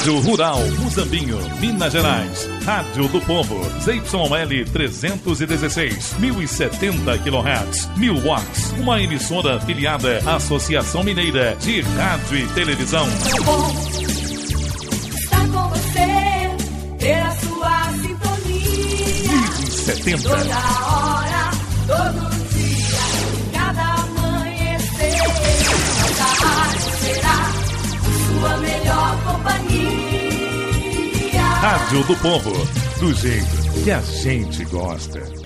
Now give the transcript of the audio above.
Rádio Rural Muzambinho, Minas Gerais. Rádio do Povo, ZYL 316, 1070 kHz, 1000 watts. Uma emissora afiliada à Associação Mineira de Rádio e Televisão. Está com você, pela sua sintonia. 1070. Toda hora, todo dia, cada amanhecer. Essa rádio será sua melhor companhia. Rádio do Povo, do jeito que a gente gosta.